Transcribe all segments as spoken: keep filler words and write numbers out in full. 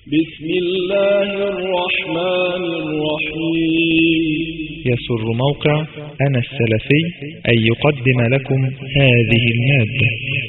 بسم الله الرحمن الرحيم. يسر موقع أنا السلفي أن يقدم لكم هذه المادة.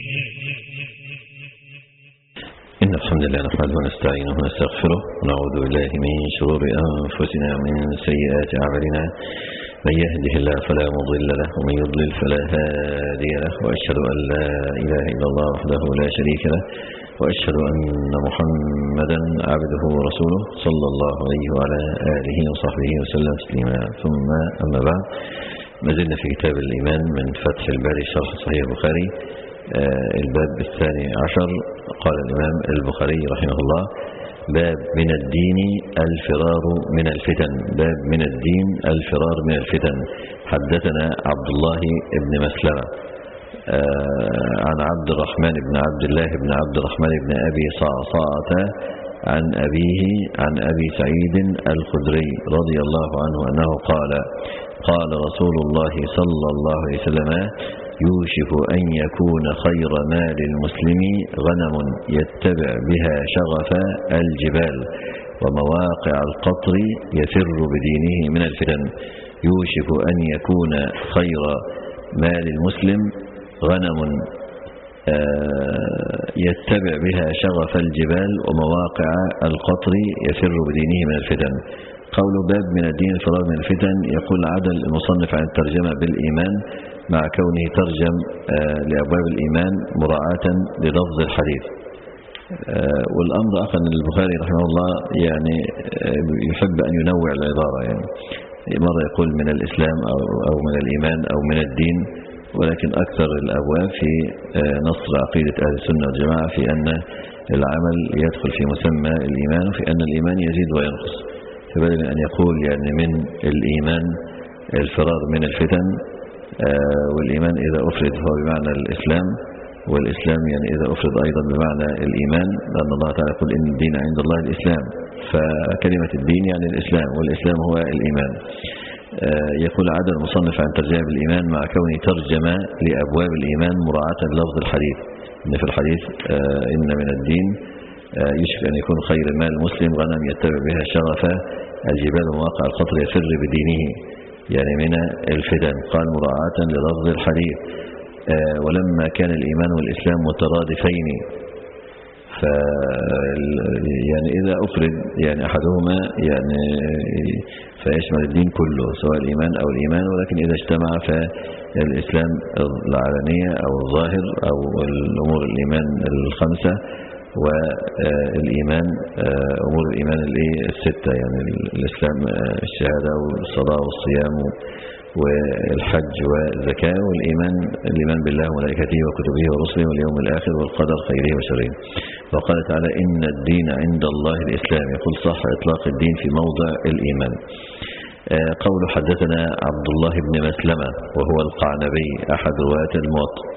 إن الحمد لله نحمده ونستعينه ونستغفره ونعوذ بالله من شرور أنفسنا ومن سيئات أعمالنا. من يهده الله فلا مضل له ومن يضلل فلا هادي له، وأشهد أن لا إله إلا الله وحده لا شريك له، وأشهد أن محمدا عبده ورسوله صلى الله عليه وعلى آله وصحبه وسلم تسليما. ثم أما بعد، ما زلنا في كتاب الإيمان من فتح الباري شرح صحيح البخاري، آه الباب الثاني عشر. قال الإمام البخاري رحمه الله: باب من الدين الفرار من الفتن. باب من الدين الفرار من الفتن. حدثنا عبد الله بن مسلمة آه عن عبد الرحمن بن عبد الله بن عبد الرحمن بن أبي صعصعة عن أبيه عن أبي سعيد الخدري رضي الله عنه أنه قال: قال رسول الله صلى الله عليه وسلم: يوشك أن يكون خير مال المسلم غنم يتبع بها شغف الجبال ومواقع القطر يفر بدينه من الفتن. يوشك أن يكون خير مال المسلم غنم يتبع بها شغف الجبال ومواقع القطر يفر بدينه من الفتن. قول باب من الدين الفرار من الفتن، يقول عدل المصنف عن الترجمة بالإيمان مع كونه ترجم لأبواب الإيمان مراعاة للفظ الحديث. والأمر أخذ البخاري رحمه الله يعني يحب أن ينوع العبارة، يعني مرة يقول من الإسلام أو من الإيمان أو من الدين، ولكن أكثر الأبواب في نصر عقيدة أهل السنة والجماعة في أن العمل يدخل في مسمى الإيمان، وفي أن الإيمان يزيد وينقص. فبدل أن يقول يعني من الإيمان الفرار من الفتن، والإيمان إذا أفرد فهو بمعنى الإسلام، والإسلام يعني إذا أفرد أيضا بمعنى الإيمان، لأن الله تعالى يقول إن الدين عند الله الإسلام، فكلمة الدين يعني الإسلام، والإسلام هو الإيمان. يقول عدد المصنف عن ترجمة بالإيمان مع كونه ترجمة لأبواب الإيمان مراعاة لفظ الحديث، إن في الحديث إن من الدين يشفى أن يكون خير مال المسلم غنم يتبع بها شغف الجبال ومواقع القطر يفر بدينه، يعني من الفتن. قال مراعاة للفظ الحديث. ولما كان الإيمان والإسلام مترادفين، ف يعني إذا أفرد يعني أحدهما يعني فيشمل الدين كله سواء الإيمان أو الإيمان، ولكن إذا اجتمع فالإسلام العلانية أو الظاهر أو الأمور الإيمان الخمسة، والإيمان أمور الإيمان الستة، يعني الإسلام الشهادة والصلاة والصيام والحج والزكاة، والإيمان الإيمان بالله وملائكته وكتبه ورسله واليوم الآخر والقدر خيره وشره. وقال تعالى: إن الدين عند الله الإسلام. يقول صح إطلاق الدين في موضع الإيمان. قول حدثنا عبد الله بن مسلمة وهو القعنبي أحد رواة الموطأ،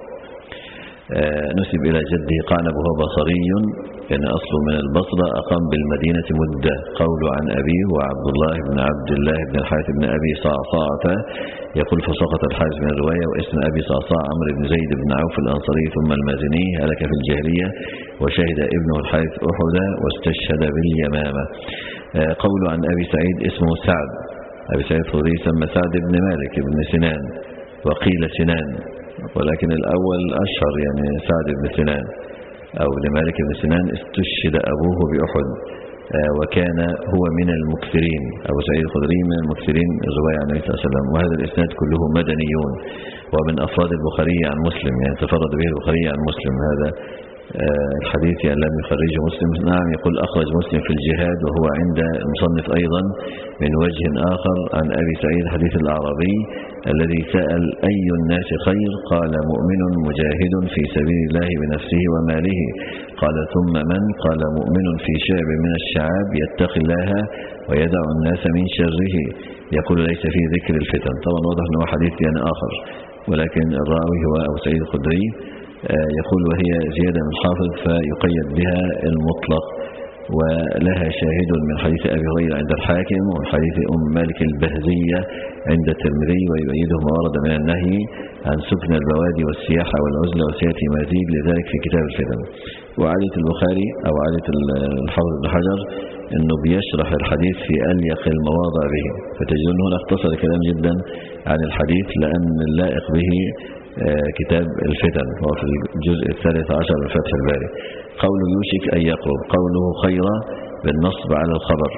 نسب إلى جده قعنب وهو بصري، يعني أصله من البصرة، أقام بالمدينة مدة. قول عن أبيه وعبد الله بن عبد الله بن الحارث بن أبي صعصعة، يقول فسقط الحارث من الرواية، واسم أبي صعصعة عمرو بن زيد بن عوف الأنصاري ثم المازني، هلك في الجاهلية وشهد ابنه الحارث أحدا واستشهد باليمامة. قول عن أبي سعيد اسمه سعد، أبي سعيد الخدري سمى سعد بن مالك بن سنان، وقيل سنان، ولكن الأول أشهر يعني سعد بن سنان أو ابن مالك بن سنان. استشهد أبوه بأحد، وكان هو من المكثرين، أبو سعيد الخدري من المكثرين الرواية عن النبي صلى الله عليه وسلم. وهذا الإسناد كله مدنيون، ومن أفراد البخاري عن مسلم، يعني تفرد به البخاري عن مسلم. هذا الحديث يعني لم يخرجه مسلم. نعم، يقول أخرج مسلم في الجهاد، وهو عند المصنف أيضا من وجه آخر عن أبي سعيد حديث الأعرابي الذي سأل: أي الناس خير؟ قال: مؤمن مجاهد في سبيل الله بنفسه وماله. قال: ثم من؟ قال: مؤمن في شعب من الشعاب يتقي الله ويدع الناس من شره. يقول: ليس في ذكر الفتن. طبعا واضح أنه حديث يعني آخر، ولكن الراوي هو أبو سعيد الخدري. يقول: وهي زيادة من الحافظ فيقيد بها المطلق، ولها شاهد من حديث أبي هريرة عند الحاكم ومن حديث أم مالك البهزية عند الترمذي، ويؤيده ما ورد من النهي عن سكن البوادي والسياحة والعزلة، وسيأتي مزيد لذلك في كتاب الفتن. وعادة البخاري أو عادة الحافظ بن حجر أنه بيشرح الحديث في أليق المواضع به، فتجد أنه اختصر الكلام جدا عن الحديث لأن اللائق به كتاب الفتن هو في الجزء الثالث عشر من فتح الباري. قوله يوشك أن يقرب، قوله خيرا بالنصب على الخبر،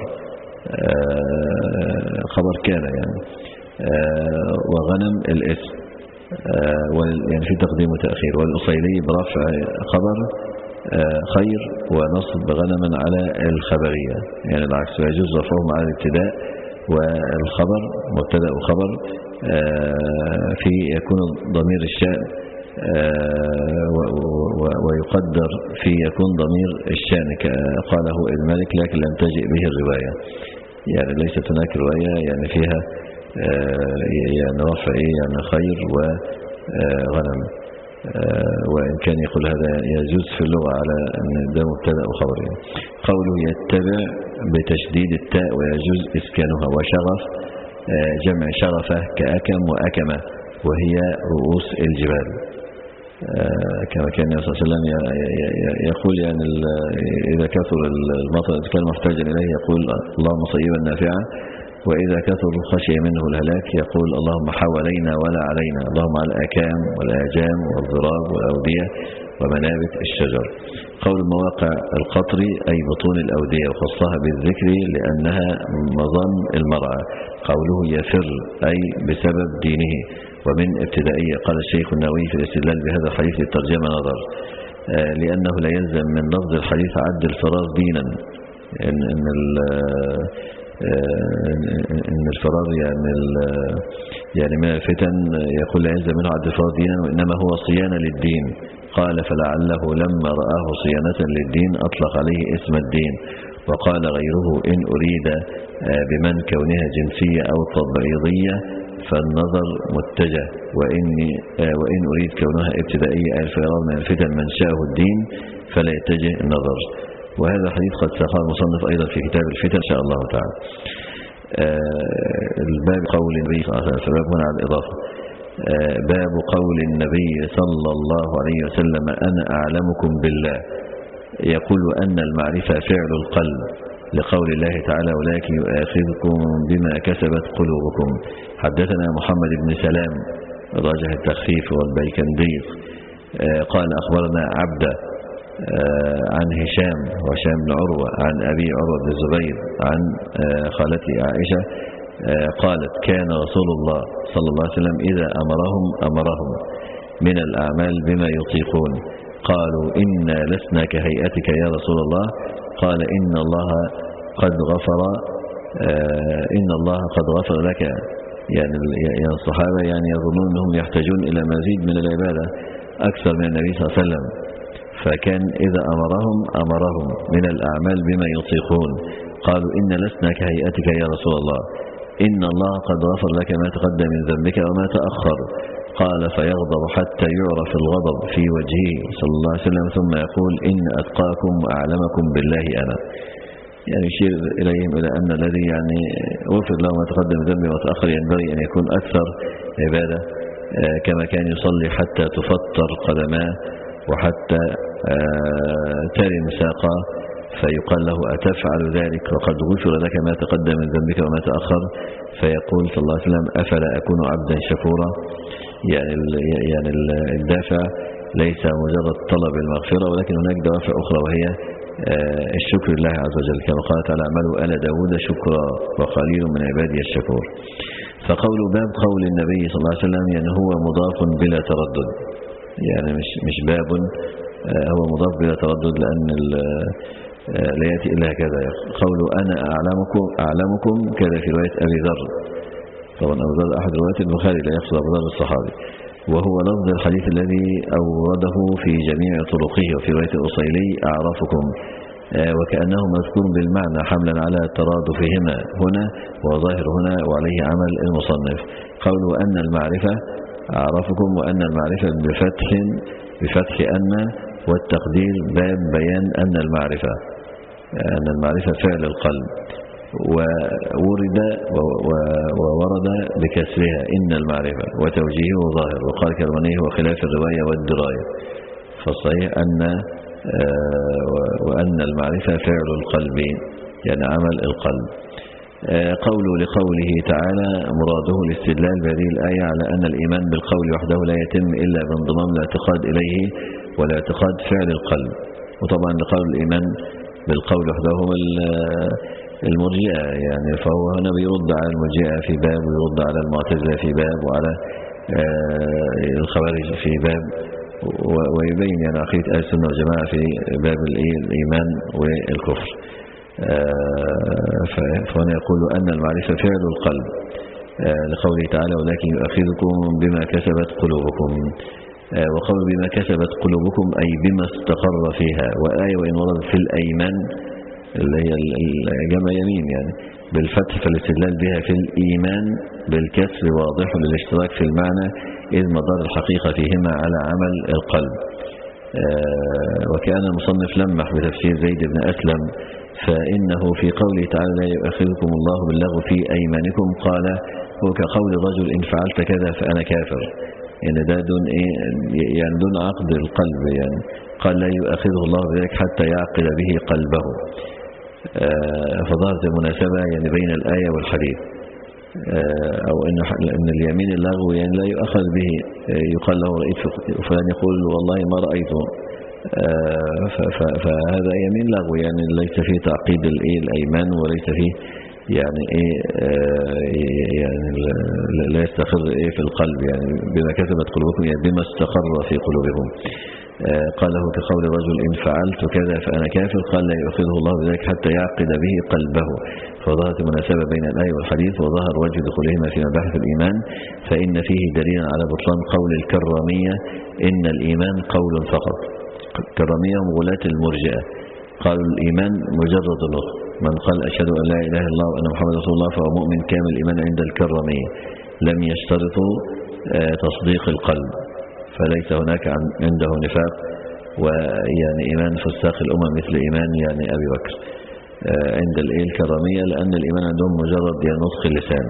خبر كان يعني، وغنم الاسم يعني في تقديم وتأخير، والأصيلي برفع خبر خير ونصب غنما على الخبرية يعني العكس، ويجوز رفعهم على الابتداء والخبر مبتدأ وخبر في يكون ضمير الشأن ويقدر في يكون ضمير الشأن قاله الملك لكن لم تجئ به الرواية، يعني ليست هناك رواية يعني فيها يعني رفع يعني خير وغنم، وإن كان يقول هذا يجوز في اللغة على أن ده مبتدأ وخبر. قوله يتبع بتشديد التاء ويجوز إسكانها، وشغف جمع شغفة كأكم وأكمة وهي رؤوس الجبال، كما كان النبي صلى الله عليه وسلم يقول يعني إذا كثر المطر إذا كان محتاجا إليه يقول اللهم صيبا نافعا، وإذا كثر خشي منه الهلاك يقول اللهم حوالينا ولا علينا، اللهم على الأكام والآجام والضراب والأودية ومنابت الشجر. قول مواقع القطر أي بطون الأودية، وخصها بالذكر لأنها مظن المرعى. قوله يفر أي بسبب دينه، ومن ابتدائية. قال الشيخ النووي في الاستدلال بهذا الحديث الترجمة نظر، لأنه لا يلزم من لفظ الحديث عد الفرار دينا، إن, إن, إن الفرار يعني, يعني من الفتن يقول لا يلزم منه عد الفرار دينا، وإنما هو صيانة للدين. قال فلعله لما رآه صيانة للدين أطلق عليه اسم الدين. وقال غيره إن أريد بمن كونها جنسية أو تبعيضية فالنظر متجه، وإن, وإن أريد كونها ابتدائية أي الفرار من الفتن من شاءه الدين فلا يتجه النظر. وهذا الحديث قد ساقه المصنف أيضا في كتاب الفتن إن شاء الله تعالى. الباب قول النبي صلى الله عليه وسلم، باب هنا على الإضافة، باب قول النبي صلى الله عليه وسلم أنا أعلمكم بالله، يقول أن المعرفة فعل القلب، لقول الله تعالى ولكن يؤاخذكم بما كسبت قلوبكم. حدثنا محمد بن سلام راجح التخفيف والبيكنديق قال أخبرنا عبده عن هشام وهشام بن عروة عن أبي عروة بن الزبير عن خالتي عائشة قالت كان رسول الله صلى الله عليه وسلم إذا أمرهم أمرهم من الأعمال بما يطيقون. قالوا إنا لسنا كهيئتك يا رسول الله، قال إن الله قد غفر إن الله قد غفر لك. يعني يعني الصحابة يعني يظنون أنهم يحتاجون إلى مزيد من العبادة أكثر من النبي صلى الله عليه وسلم، فكان إذا أمرهم أمرهم من الأعمال بما يطيقون. قالوا إن لسنا كهيئتك يا رسول الله، إن الله قد غفر لك ما تقدم من ذنبك وما تأخر. قال فيغضب حتى يعرف الغضب في وجهه صلى الله عليه وسلم، ثم يقول إن أتقاكم وأعلمكم بالله أنا. يعني يشير إليهم إلى أن الذي يعني غفر له ما تقدم من ذنبه وتأخر ينبغي أن يكون أكثر عبادة، كما كان يصلي حتى تفطر قدماه وحتى ترم ساقه، فيقال له أتفعل ذلك وقد غفر لك ما تقدم من ذنبك وما تأخر، فيقول صلى الله عليه وسلم أفلا أكون عبدا شكورا. يعني يعني الدافع ليس مجرد طلب المغفرة، ولكن هناك دوافع أخرى وهي الشكر لله عز وجل، كما قال تعالى اعملوا آل داود شكرا وقليل من عبادي الشكور. فقول باب قول النبي صلى الله عليه وسلم يعني هو مضاف بلا تردد، يعني مش مش باب، هو مضاف بلا تردد، لأن لا يأتي إلا كذا. قوله أنا أعلمكم أعلمكم كذا في رواية أبي ذر، طبعا أبو ذر أحد روايات البخاري لا يقصد أبو ذر الصحابي، وهو لفظ الحديث الذي أورده في جميع طرقه. وفي رواية الأصيلي أعرفكم، وكأنه مذكور بالمعنى حملا على ترادفهما هنا وظاهر هنا، وعليه عمل المصنف. قوله أن المعرفة أعرفكم، وأن المعرفة بفتح بفتح أن والتقدير باب بيان أن المعرفة. أن المعرفة فعل القلب، وورد وورد بكسرها إن المعرفة وتوجيهه ظاهر، وقال كرماني هو خلاف الرواية والدراية، فالصحيح أن وأن المعرفة فعل القلب يعني عمل القلب. قوله لقوله تعالى مراده الاستدلال بهذه الآية على أن الإيمان بالقول وحده لا يتم إلا بانضمام الاعتقاد إليه والاعتقاد فعل القلب. وطبعا لقول الإيمان بالقول وحده هم المرجئة، يعني فهو هنا بيرد على المرجئة في باب، ويرد على المعتزلة في باب، وعلى الخوارج في باب، ويبين يعني عقيدة أهل السنة والجماعة في باب الإيمان والكفر. فهنا يقول أن المعرفة فعل القلب لقوله تعالى ولكن يؤاخذكم بما كسبت قلوبكم، وقول بما كسبت قلوبكم أي بما استقر فيها. وآية وإن ورد في الأيمان اللي هي الجمع يمين يعني بالفتح، فالاستدلال بها في الإيمان بالكسر واضح للاشتراك في المعنى، إذ مدار الحقيقة فيهما على عمل القلب. وكان المصنف لمح بتفسير زيد بن أسلم فإنه في قوله تعالى لا يؤاخذكم الله باللغو في أيمانكم قال هو كقول رجل إن فعلت كذا فأنا كافر، يعني ده دون إيه يعني دون عقد القلب، يعني قال لا يؤاخذه الله بذلك حتى يعقد به قلبه. فظهرت المناسبة يعني بين الآية والحديث، أو أن اليمين اللغو يعني لا يؤخذ به، يقال له رأيت فلان يقول والله ما رأيته، فهذا يمين لغو يعني ليس فيه تعقيد الأيمان، وليس فيه يعني إيه يعني لا يستقر إيه في القلب، يعني بما كسبت قلوبكم يعني بما استقر في قلوبكم. قال له كقول رجل إن فعلت كذا فأنا كافر قال لا يؤخذه الله بذلك حتى يعقد به قلبه. فظهرت المناسبة بين الآية والحديث، وظهر وجه دخولهما في مباحث الإيمان، فإن فيه دليل على بطلان قول الكرامية إن الإيمان قول فقط. كرامية وغلاة المرجئة قالوا الإيمان مجرد اللغة، من قال أشهد أن لا إله إلا الله وأن محمد رسول الله فهو مؤمن كامل الإيمان عند الكرامية، لم يشترطوا تصديق القلب، فليس هناك عنده نفاق ويعني إيمان فساق الأمم مثل إيمان يعني أبي بكر عند الكرامية، لأن الإيمان عندهم مجرد يعني نطق اللسان.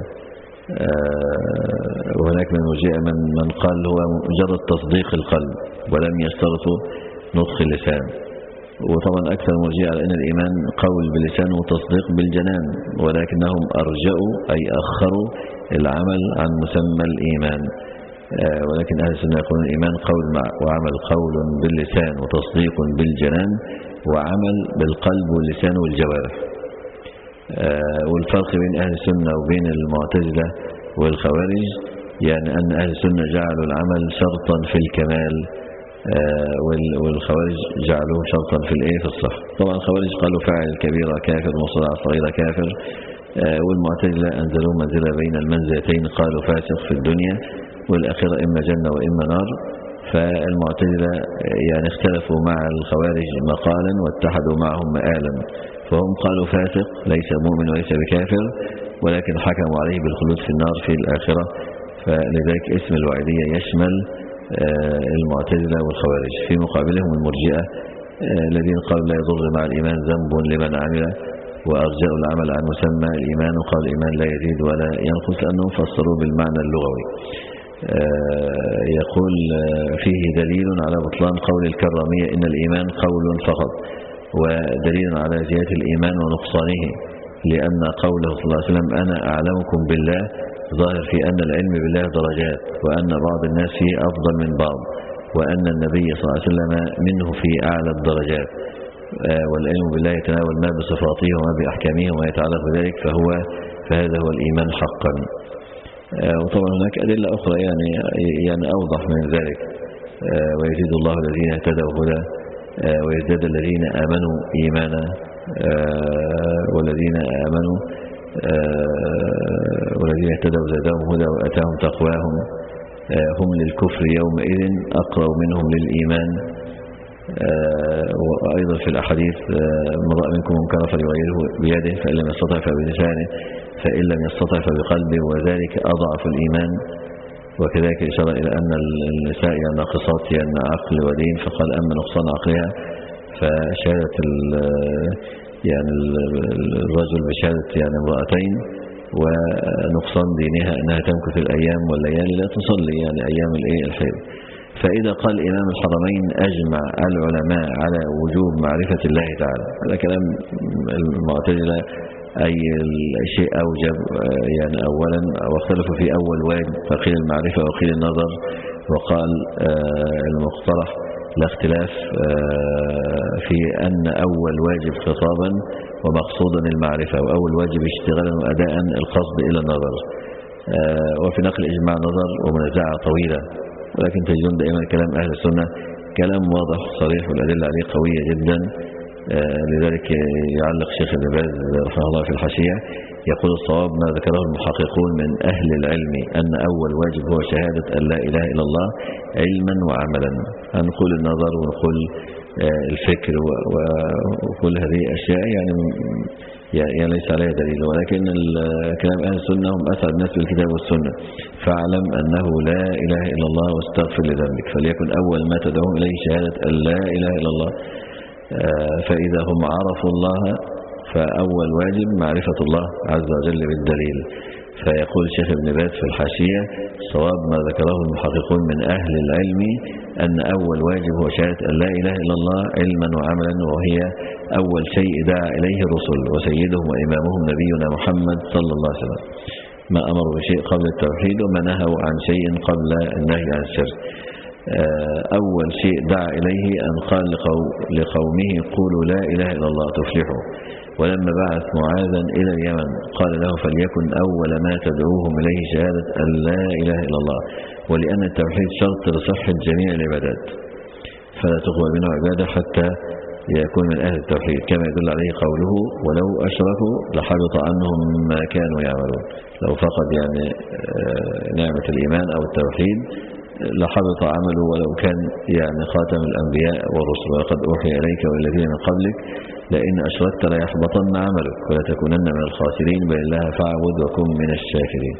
وهناك من المرجئة من, من قال هو مجرد تصديق القلب ولم يشترطوا نطق اللسان. وطبعا أكثر المرجئة على أن الإيمان قول باللسان وتصديق بالجنان، ولكنهم أرجأوا أي أخروا العمل عن مسمى الإيمان. ولكن أهل السنة يقولون الإيمان قول مع وعمل، قول باللسان وتصديق بالجنان وعمل بالقلب واللسان والجوارح. والفرق بين أهل السنة وبين المعتزلة والخوارج يعني أن أهل السنة جعلوا العمل شرطا في الكمال، والخوارج جعلوه شرطا في الايه في الصح. طبعا الخوارج قالوا فاعل الكبيرة كافر وصنع الصغيرة كافر، والمعتزلة أنزلوا منزلة بين المنزلتين، قالوا فاسق في الدنيا والآخرة إما جنة وإما نار. فالمعتزلة يعني اختلفوا مع الخوارج مقالا واتحدوا معهم مآلا، فهم قالوا فاسق ليس مؤمن وليس بكافر، ولكن حكموا عليه بالخلود في النار في الآخرة، فلذلك اسم الوعيدية يشمل المعتزلة والخوارج. في مقابلهم المرجئة الذين قالوا لا يضر مع الإيمان ذنب لمن عمل، وأرجأوا العمل عن مسمى الإيمان، وقال الإيمان لا يزيد ولا ينقص لأنهم فسروا بالمعنى اللغوي. يقول فيه دليل على بطلان قول الكرامية إن الإيمان قول فقط، ودليل على زيادة الإيمان ونقصانه، لأن قوله صلى الله عليه وسلم أنا أعلمكم بالله ظاهر في أن العلم بالله درجات، وأن بعض الناس فيه أفضل من بعض، وأن النبي صلى الله عليه وسلم منه في أعلى الدرجات، والعلم بالله يتناول ما بصفاته وما بأحكامه وما يتعلق بذلك، فهو فهذا هو الإيمان حقا. وطبعا هناك أدلة أخرى يعني يعني أوضح من ذلك، ويزيد الله الذين اهتدوا هدى ويزداد الذين آمنوا إيمانا، والذين آمنوا والذين اهتدوا زادهم هدى وأتاهم تقواهم، هم للكفر يومئذ أقرب منهم للإيمان. وأيضا في الأحاديث من رأى منكم منكرا فليغيره بيده فإن لم يستطع فبلسانه فإن لم يستطع فبقلبه وذلك أضعف الإيمان. وكذلك إشارة إلى أن النساء ناقصات يعني عقل ودين، فقال أما نقصان عقلها فشهادة يعني الرجل بشهادة يعني امرأتين ونقصان دينها أنها تمكث الأيام والليالي لا تصلي يعني أيام الإيه الحيض. فإذا قال إمام الحرمين أجمع العلماء على وجوب معرفة الله تعالى، هذا كلام المعتزلة، أي الشيء أوجب يعني أولا، واختلفوا في أول واجب، فقيل المعرفة وقيل النظر، وقال المقترح لا اختلاف في أن أول واجب خطابا ومقصودا المعرفة، وأول واجب اشتغالا وأداء القصد إلى النظر. وفي نقل إجماع نظر ومنازعة طويلة، ولكن تجدون دائما كلام أهل السنة كلام واضح صريح والأدلة عليه قوية جدا. لذلك يعلق شيخ ابن باز رحمه الله في الحاشية يقول الصواب ما ذكره المحققون من أهل العلم أن أول واجب هو شهادة أن لا إله إلا الله علما وعملا. هنقول النظر ونقول الفكر وكل هذه الأشياء يعني يعني ليس عليها دليل، ولكن كلام أهل السنة هم أسعد الناس بالكتاب والسنة. فاعلم أنه لا إله إلا الله واستغفر لذنبك، فليكن أول ما تدعوهم إليه شهادة أن لا إله إلا الله. فإذا هم عرفوا الله فأول واجب معرفة الله عز وجل بالدليل. فيقول الشيخ ابن باز في الحاشية صواب ما ذكره المحققون من أهل العلم أن أول واجب هو شهادة أن لا إله إلا الله علما وعملا، وهي أول شيء دعا إليه الرسل، وسيدهم وإمامهم نبينا محمد صلى الله عليه وسلم، ما أمروا بشيء قبل التوحيد وما نهوا عن شيء قبل النهي عن الشرك. أول شيء دعا إليه أن قال لقومه قولوا لا إله إلا الله تفلحوا. ولما بعث معاذا إلى اليمن قال له فليكن أول ما تدعوهم إليه شهادة أن لا إله إلا الله، ولأن التوحيد شرط لصحة جميع العبادات، فلا تقبل منه عبادة حتى يكون من أهل التوحيد، كما يدل عليه قوله ولو أشركوا لحبط عنهم ما كانوا يعملون. لو فقد يعني نعمة الإيمان أو التوحيد لحبط عمله ولو كان يعني خاتم الأنبياء والرسل. وقد أوحي إليك والذين من قبلك لئن أشركت ليحبطن عملك ولا تكونن من الخاسرين بل الله فاعبد وكن من الشاكرين.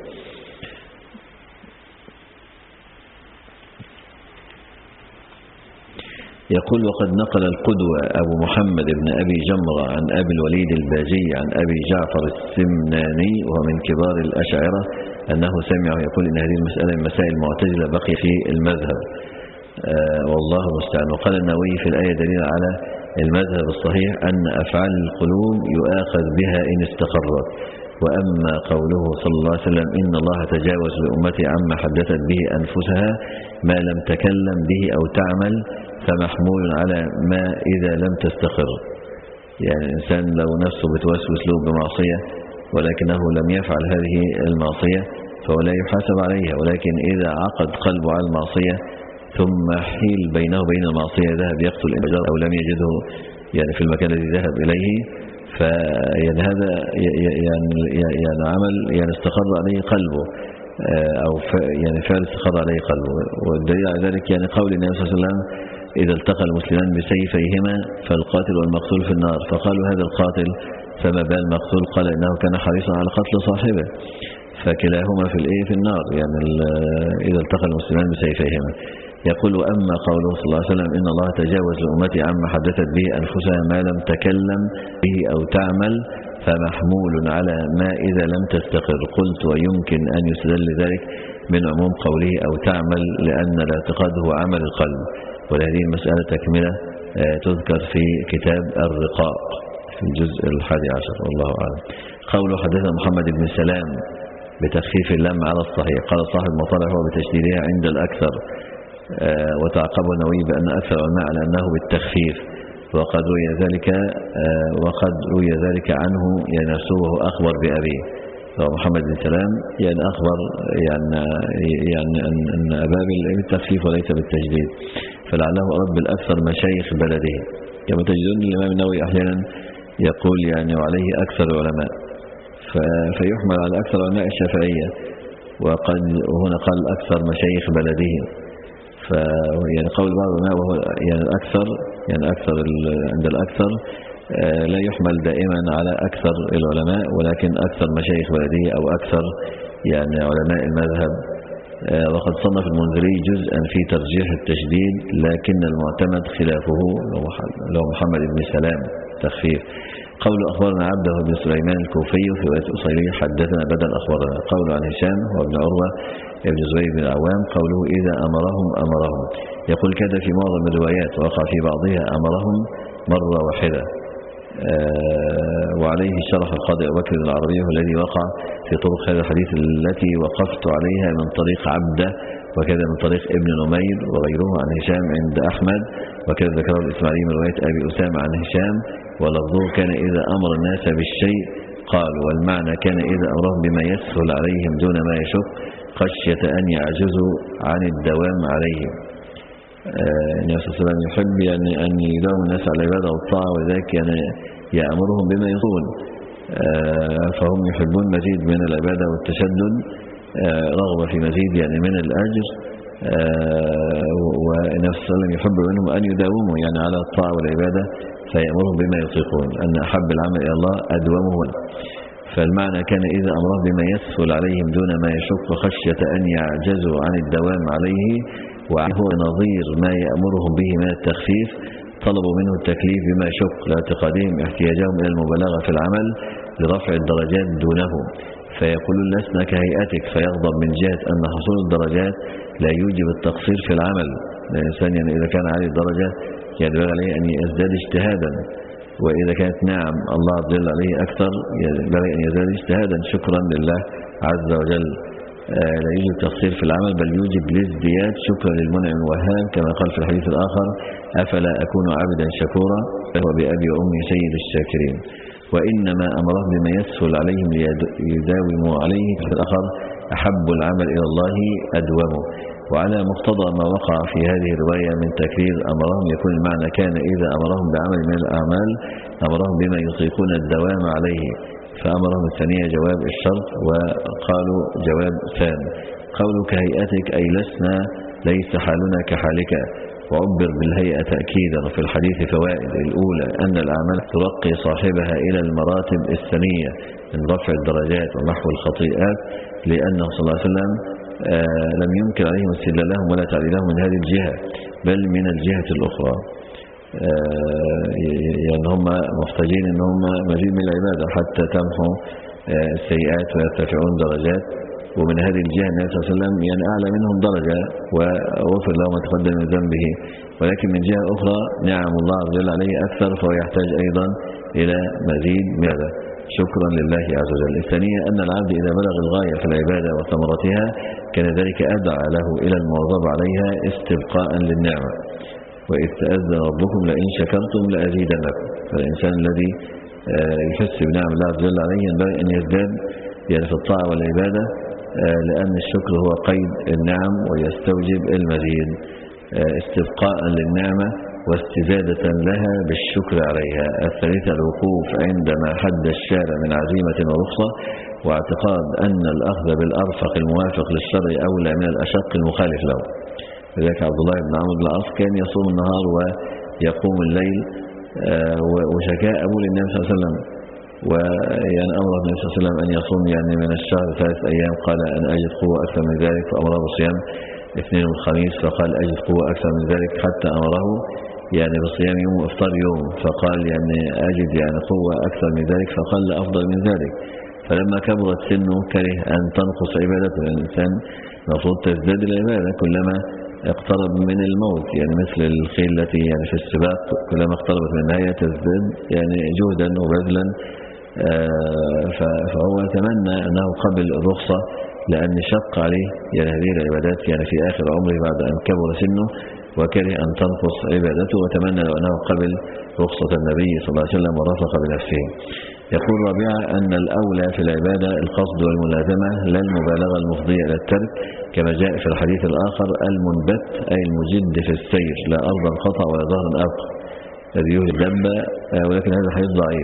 يقول وقد نقل القدوة أبو محمد بن أبي جمرة عن أبي الوليد الباجي عن أبي جعفر السمناني وهو من كبار الأشاعرة أنه سمع يقول إن هذه المسألة من مسائل المعتزلة بقي في المذهب آه والله المستعان. وقال النووي في الآية دليل على المذهب الصحيح أن أفعال القلوب يؤاخذ بها إن استقرت. وأما قوله صلى الله عليه وسلم إن الله تجاوز لأمتي عما حدثت به أنفسها ما لم تكلم به أو تعمل فمحمول على ما إذا لم تستقر. يعني الإنسان لو نفسه بتوسوس له بمعصية ولكنه لم يفعل هذه المعصية فهو لا يحاسب عليها، ولكن إذا عقد قلبه على المعصية ثم حيل بينه وبين المعصية ذهب يقتل الإنسان أو لم يجده يعني في المكان الذي ذهب إليه، فيعني هذا يعني يعني عمل يعني استقر عليه قلبه أو يعني فعل استقر عليه قلبه. والدليل على ذلك يعني قول النبي صلى الله عليه وسلم إذا التقى المسلمان بسيفيهما فالقاتل والمقتول في النار، فقالوا هذا القاتل فما بال المقتول؟ قال إنه كان حريصا على قتل صاحبه، فكلاهما في الإيه في النار، يعني إذا التقى المسلمان بسيفيهما. يقول وأما قوله صلى الله عليه وسلم إن الله تجاوز لأمتي عما حدثت به أنفسها ما لم تكلم به أو تعمل فمحمول على ما إذا لم تستقر. قلت ويمكن أن يستدل ذلك من عموم قوله أو تعمل لأن الاعتقاد هو عمل القلب، ولهذه المسألة تكملة تذكر في كتاب الرقاق في الجزء الحادي عشر والله أعلم. قوله حدثنا محمد بن سلام بتخفيف اللام على الصحيح، قال صاحب مطلع هو بتشديدها عند الأكثر، وتعقبه النووي بأن أكثر العلماء على أنه بالتخفيف، وقد روي ذلك وقد روي ذلك عنه يعني نفسه وهو أخبر بأبيه. محمد بن سلام يعني أخبر يعني يعني أن أبا بالتخفيف وليس بالتجديد، فلعله أرد بالأكثر مشايخ بلده، كما تجدون الإمام النووي أحيانا يقول يعني وعليه أكثر العلماء، فيحمل على أكثر علماء الشافعية، وقد هنا قال أكثر مشايخ بلده، فيعني قول بعض العلماء وهو يعني الأكثر يعني أكثر عند الأكثر لا يحمل دائما على أكثر العلماء، ولكن أكثر مشايخ بلده أو أكثر يعني علماء المذهب. وقد صنف المنذري جزءا في ترجيح التشديد، لكن المعتمد خلافه لو محمد بن سلام تخفيف. قول أخبرنا عبده بن سليمان الكوفي في رواية أصيلي حدثنا بدل أخبرنا. قول عن هشام وابن عروة ابن زبير بن العوام قوله إذا أمرهم أمرهم، يقول كذا في معظم الروايات، وقع في بعضها أمرهم مرة واحدة. آه وعليه شرح القاضي أبو بكر العربي الذي وقع في طرق هذا الحديث التي وقفت عليها من طريق عبده، وكذا من طريق ابن نمير وغيره عن هشام عند أحمد، وكذا ذكره الإسماعيلي من رواية أبي أسامة عن هشام، ولفظه كان إذا أمر الناس بالشيء قال، والمعنى كان إذا أمرهم بما يسهل عليهم دون ما يشق خشية أن يعجزوا عن الدوام عليهم. النبي صلى الله عليه وسلم يحب يعني أن يداوم الناس على العبادة والطاعة، وذلك يعني يأمرهم بما يطول، فهم يحبون مزيد من العبادة والتشدد، رغبة في مزيد يعني من الأجر، والنبي صلى الله عليه وسلم يحب منهم أن يداوموا يعني على الطاعة والعبادة، فيأمرهم بما يطيقون، أن أحب العمل إلى الله أدومه. فالمعنى كان إذا أمرهم بما يسهل عليهم دون ما يشق خشية أن يعجزوا عن الدوام عليه، وهو نظير ما يأمرهم به من التخفيف، طلبوا منه التكليف بما يشق لاعتقادهم احتياجهم إلى المبالغة في العمل لرفع الدرجات دونهم، فيقولون لسنا كهيئتك، فيغضب من جهة أن حصول الدرجات لا يوجب التقصير في العمل. الإنسان يعني إذا كان عليه درجة ينبغي عليه أن يزداد اجتهادا، وإذا كانت نعم الله عز وجل عليه أكثر ينبغي أن يزداد اجتهادا شكرا لله عز وجل. آه لا يوجب تقصير في العمل، بل يوجب الازدياد شكرا للمنعم الوهاب، كما قال في الحديث الآخر أفلا أكون عبدا شكورا فهو بأبي وأمي سيد الشاكرين. وإنما أمرهم بما يسهل عليهم ليداوموا عليه، في الآخر أحب العمل إلى الله أدومه. وعلى مقتضى ما وقع في هذه الرواية من تكرير أمرهم يكون المعنى كان إذا أمرهم بعمل من الأعمال أمرهم بما يطيقون الدوام عليه، فأمرهم الثانية جواب الشرط، وقالوا جواب ثاني. قولوا كهيئتك أي لسنا ليس حالنا كحالك، وعبر بالهيئة تأكيدا. وفي الحديث فوائد: الأولى أن الأعمال ترقي صاحبها إلى المراتب الثانية من رفع الدرجات ومحو الخطيئات، لأنه صلى الله عليه وسلم آه لم ينكر عليهم استدلالهم ولا تعليلهم من هذه الجهة، بل من الجهة الأخرى. آه يعني هم محتاجين ان هم مزيد من العبادة حتى تمحوا آه السيئات ويرتفعون درجات، ومن هذه الجهة النبي صلى الله عليه وسلم يعني أعلى منهم درجة وغفر له ما تقدم من ذنبه، ولكن من جهة أخرى نعم الله عز وجل عليه أكثر، فهو يحتاج أيضا إلى مزيد من شكرا لله عز وجل. الثانية أن العبد إذا بلغ الغاية في العبادة وثمرتها كان ذلك أدعى له إلى المواظبة عليها استبقاء للنعمة، وإذ تأذن ربكم لئن شكرتم لأزيدنكم. فالإنسان الذي يحس بنعم الله عز وجل عليه ينبغي أن يزداد يعني في الطاعة والعبادة، لأن الشكر هو قيد النعم ويستوجب المزيد، استبقاء للنعمة واستزادة لها بالشكر عليها. الثالثة الوقوف عندما حد الشارع من عزيمة ورخصة، واعتقاد أن الأخذ بالأرفق الموافق للشرع أولى من الأشق المخالف له. لذلك عبد الله بن عمرو بن العاص كان يصوم النهار ويقوم الليل، وشكاء أبوه للنبي صلى الله عليه وسلم، ويعني أمر النبي صلى الله عليه وسلم أن يصوم يعني من الشهر ثلاث أيام، قال أن أجد قوة أكثر من ذلك، فأمره بالصيام الاثنين والخميس، فقال أجد قوة أكثر من ذلك، حتى أمره يعني بصيام يوم وإفطار يوم، فقال يعني أجد يعني قوة أكثر من ذلك، فقال لا أفضل من ذلك. فلما كبرت سنه كره أن تنقص عبادته، يعني الإنسان المفروض تزداد العبادة كلما اقترب من الموت، يعني مثل الخيل التي يعني في السباق كلما اقتربت من النهاية تزداد يعني جهدا وبذلا. فهو يتمنى أنه قبل الرخصة، لأن شق عليه يعني هذه العبادات يعني في آخر عمره بعد أن كبر سنه، وكره أن تنقص عبادته، وتمنى لو أنه قبل رخصة النبي صلى الله عليه وسلم ورفق بنفسه. يقول رابعا أن الأولى في العبادة القصد والملازمة لا المبالغة المفضية إلى الترك، كما جاء في الحديث الآخر المنبت أي المجد في السير، لا أرضا قطع ولا ظهرا أبقى، الذي يوجد دبة، ولكن هذا حديث ضعيف.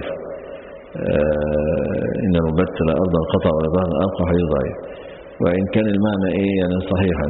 إن المنبت لا أرضا قطع ولا ظهرا أبقى حديث ضعيف، وإن كان المعنى إيه يعني صحيحا،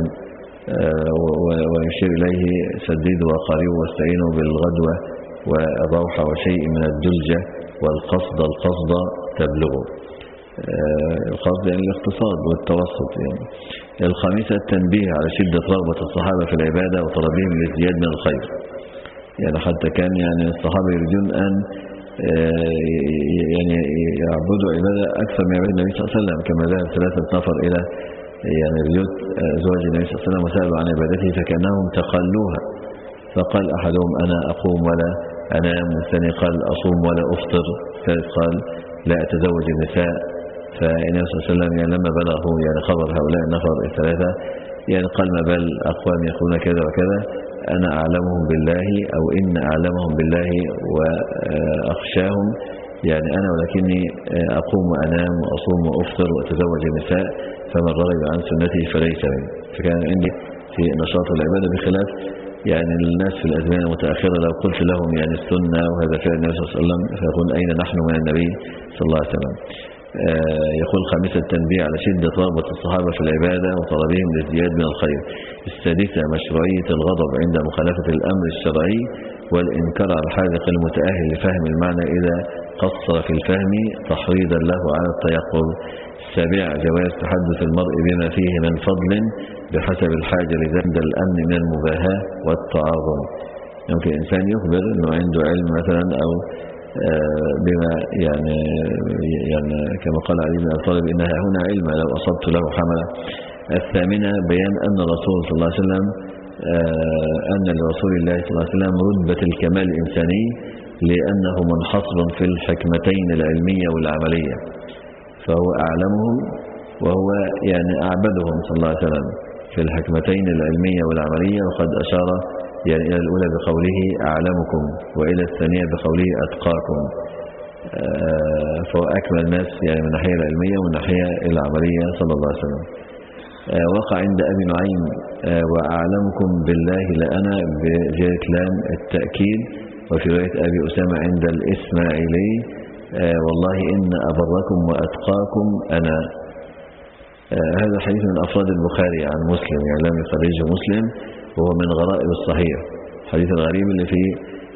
ويشير إليه سديدوا وقاربوا واستعينوا بالغدوة والروحة وشيء من الدلجة والقصد القصد تبلغه. القصد يعني الاقتصاد والتوسط. يعني الخامسة التنبيه على شدة رغبة الصحابة في العبادة وطلبهم للزياد من الخير، يعني حتى كان يعني الصحابة يريدون أن يعني يعبدوا عبادة أكثر من عبادة النبي صلى الله عليه وسلم، كما ذهب ثلاثة نفر إلى يعني بيوت زوج النبي صلى الله عليه وسلم وسألوا عن عبادته فكأنهم تقلوها، فقال أحدهم أنا أقوم ولا أنام، والثاني قال أصوم ولا أفطر، الثالث قال لا أتزوج النساء. فالنبي صلى الله عليه وسلم يعني لما بلغه يعني خبر هؤلاء النفر الثلاثة يعني قال ما بال أقوام يقولون كذا وكذا، أنا أعلمهم بالله أو إن أعلمهم بالله وأخشاهم، يعني أنا ولكني أقوم وأنام وأصوم وأفطر وأتزوج النساء، فمن رغب عن سنتي فليس مني. فكان عندي في نشاط العبادة بخلاف يعني الناس في الأزمان المتأخرة لو قلت لهم يعني السنة وهذا فعل النبي صلى الله عليه وسلم فيقول أين نحن من النبي صلى الله عليه وسلم. آه يقول خامسة التنبيه على شدة رغبة الصحابة في العبادة وطلبهم للزياد من الخير. السادسة مشروعية الغضب عند مخالفة الأمر الشرعي والإنكار على الحاذق المتأهل لفهم المعنى إذا قصر في الفهم تحريضا له على التيقظ. السابعة جواز تحدث المرء بما فيه من فضل بحسب الحاجة لزند الأمن من المباهاة والتعاظم. يمكن إنسان يخبر أنه عنده علم مثلا أو بما يعني يعني كما قال علي بن أبي طالب إنها هنا علم لو أصبت له حملة. الثامنة بيان أن الرسول صلى الله عليه وسلم أن لرسول الله صلى الله عليه وسلم رتبة الكمال الإنساني لأنه منحصر في الحكمتين العلمية والعملية، فهو أعلمهم وهو يعني أعبدهم صلى الله عليه وسلم في الحكمتين العلمية والعملية. وقد أشار يعني إلى الأولى بقوله أعلمكم وإلى الثانية بقوله أتقاكم، فهو أكمل الناس يعني من الناحية العلمية ومن الناحية العملية صلى الله عليه وسلم. وقع عند أبي نعيم وأعلمكم بالله لأنا بجاءت لام التأكيد، وفي رواية أبي أسامة عند الإسماعيلي والله إن أبركم وأتقاكم أنا. هذا الحديث من أفراد البخاري عن مسلم يعني لم يخرجه مسلم، وهو من غرائب الصحيح، الحديث الغريب اللي فيه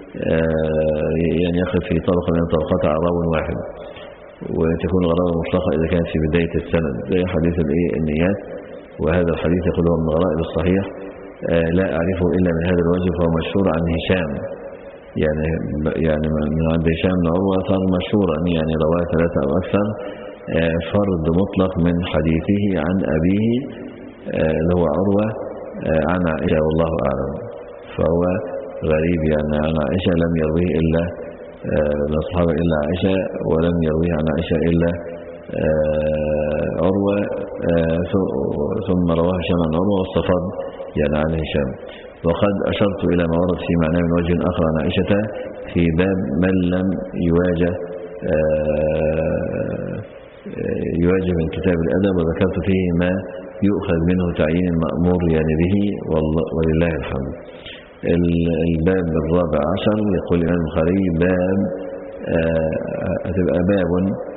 يعني يقف في طبقة من طبقات راو واحد، وتكون الغرابة مطلقة إذا كانت في بداية السند زي حديث النيات. وهذا الحديث يقول هو من غرائب الصحيح لا أعرفه إلا من هذا الوجه، فهو مشهور عن هشام يعني يعني من عند هشام بن عروة صار مشهورا يعني رواه ثلاثة أو أكثر، فرد مطلق من حديثه عن أبيه اللي هو عروة عن عائشة والله أعلم، فهو غريب يعني عن عائشة لم يرويه إلا من الصحابة إلا عائشة، ولم يرويه عن عائشة إلا عروة، ثم رواه هشام عن عروة والصفاد يعني عن هشام. وقد أشرت إلى ما ورد في معناه من وجه آخر عن عائشة في باب من لم يواجه يواجه من كتاب الأدب، وذكرت فيه ما يؤخذ منه تعيين المأمور يعني به ولله الحمد. الباب الرابع عشر يقول الإمام البخاري باب هتبقى باب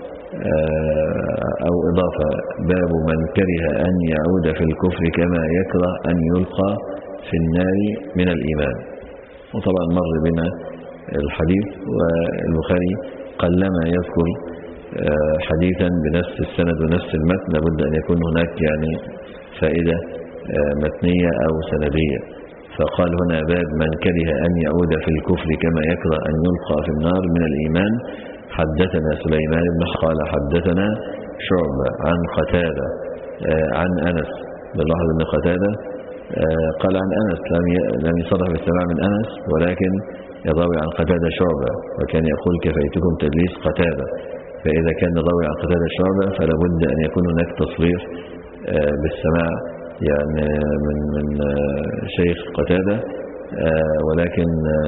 أو إضافة باب من كره أن يعود في الكفر كما يكره أن يلقى في النار من الإيمان. وطبعا مر بنا الحديث، والبخاري قلما يذكر حديثا بنفس السند ونفس المتن، لابد أن يكون هناك يعني فائدة متنية أو سندية. فقال هنا باب من كره أن يعود في الكفر كما يكره أن يلقى في النار من الإيمان. حدثنا سليمان بن قال حدثنا شعبة عن قتادة عن أنس، باللحظة أن قتادة قال عن أنس لم يصرح بالسماع من أنس، ولكن يضوي عن قتادة شعبة، وكان يقول كفيتكم تدليس قتادة، فإذا كان يضوي عن قتادة شعبة فلا بد أن يكون هناك تصريح بالسماع يعني من من شيخ قتادة، ولكن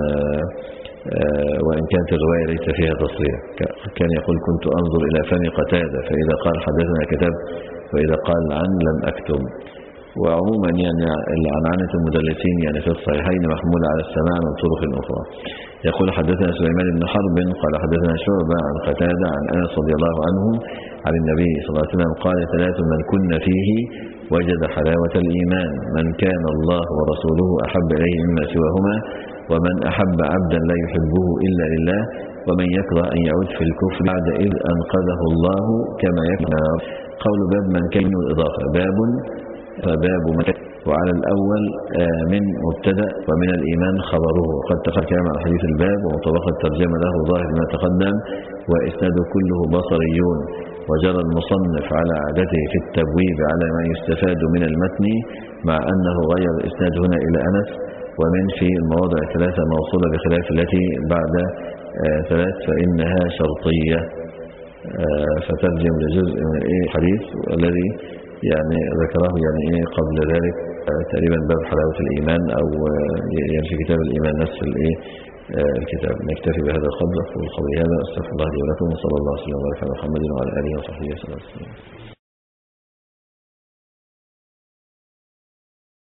وإن كانت الرواية ليس فيها تصريح. كان يقول كنت أنظر إلى فم قتادة فإذا قال حدثنا كتبت، وإذا قال عن لم أكتب. وعموما يعني العنعنة المدلسين يعني في الصحيحين محمولة على السماع من طرق أخرى. يقول حدثنا سليمان بن حرب قال حدثنا شعبة عن قتادة عن أنس رضي الله عنه عن النبي صلى الله عليه وسلم قال ثلاث من كن فيه وجد حلاوة الإيمان: من كان الله ورسوله أحب إليه مما سواهما، ومن أحب عبدا لا يحبه إلا لله، ومن يكره أن يعود في الكفر بعد إذ أنقذه الله كما يكره. قول باب من كان الإضافة باب باب مكة. وعلى الأول من مبتدأ ومن الإيمان خبره، وقد تقدم على حديث الباب ومطابقة الترجمة له ظاهر ما تقدم، وإسناده كله بصريون. وجرى المصنف على عادته في التبويب على ما يستفاد من المتن، مع أنه غير الإسناد هنا إلى أنس، ومن في المواضع ثلاثة موصولة بخلاف التي بعد آه ثلاث فإنها شرطية. آه فترجم لجزء من الحديث الذي يعني ذكره يعني إيه قبل ذلك آه تقريبا باب حلاوة الإيمان، أو آه يعني في كتاب الإيمان نفس الإيه آه الكتاب. نكتفي بهذا القدر. أقول قولي هذا، أستغفر الله لي ولكم، وصلى الله وسلم وبارك على محمد وعلى آله وصحبه وسلم.